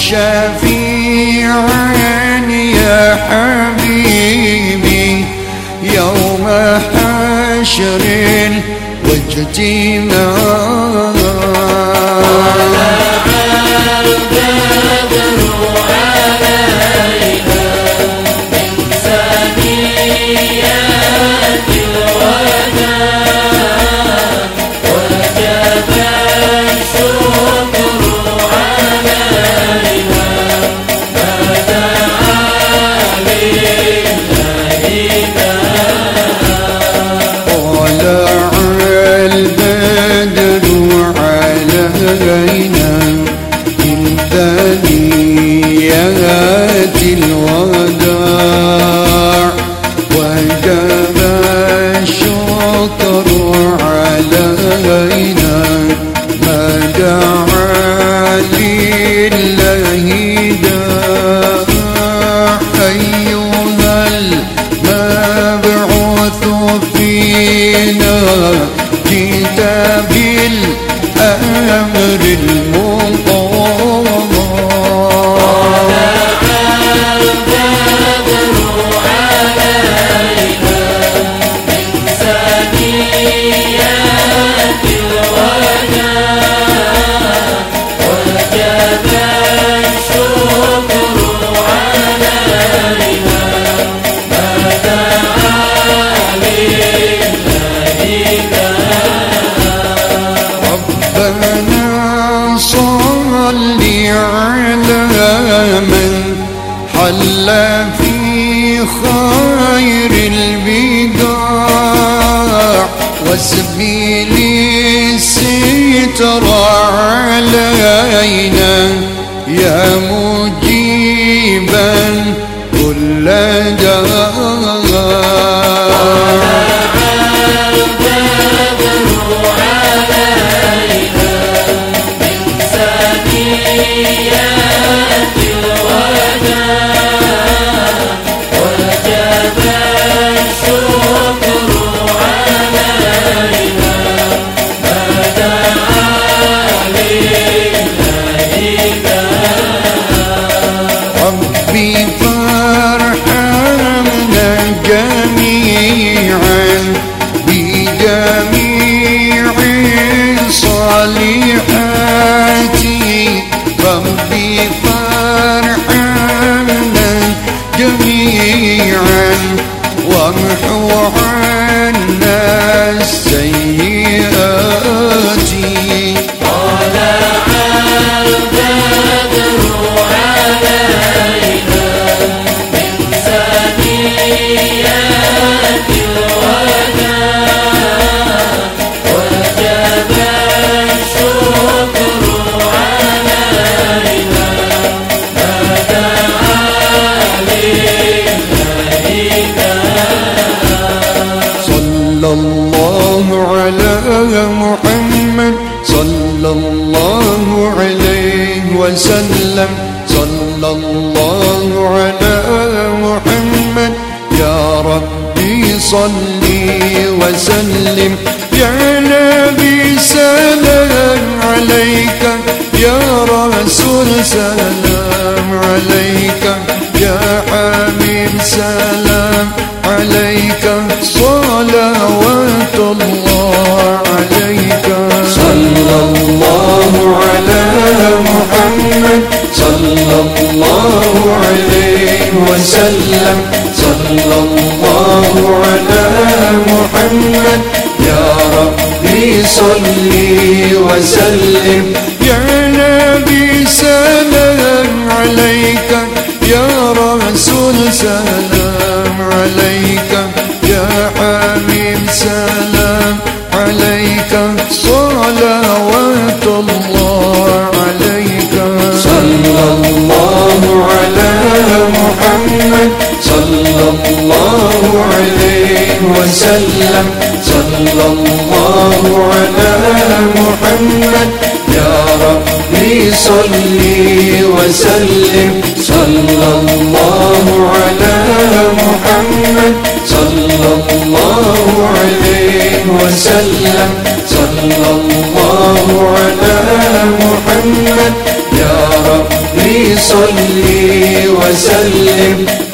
شفيعا يا حبيبي يوم حشر واجتماع. حل في خير البقاع واسبيل الستر علينا يا مجيبا كل داع. وامحو عنا السيئات. طلع البدر علينا من ثنيات الوداع وجب الشكر علينا ما دعا صلى الله على محمد صلى الله عليه وسلم. صلى الله على محمد يا ربي صلي وسلم. يا نبي سلام عليك يا رسول سلام عليك يا حبيب سلام عليك صلوات الله عليك. صلى الله على محمد صلى الله عليه وسلم. صلى الله على محمد يا ربي صلي وسلم. يا نبي سلام عليك يا رسول سلام عليك يا حبيب سلام عليك صلوات الله عليك. صلى الله على محمد صلى الله عليه وسلم. صلى الله على محمد يا ربي صلي وسلم. صلى الله على محمد صلى الله عليه وسلم. صلى الله على محمد يا ربي صل وسلم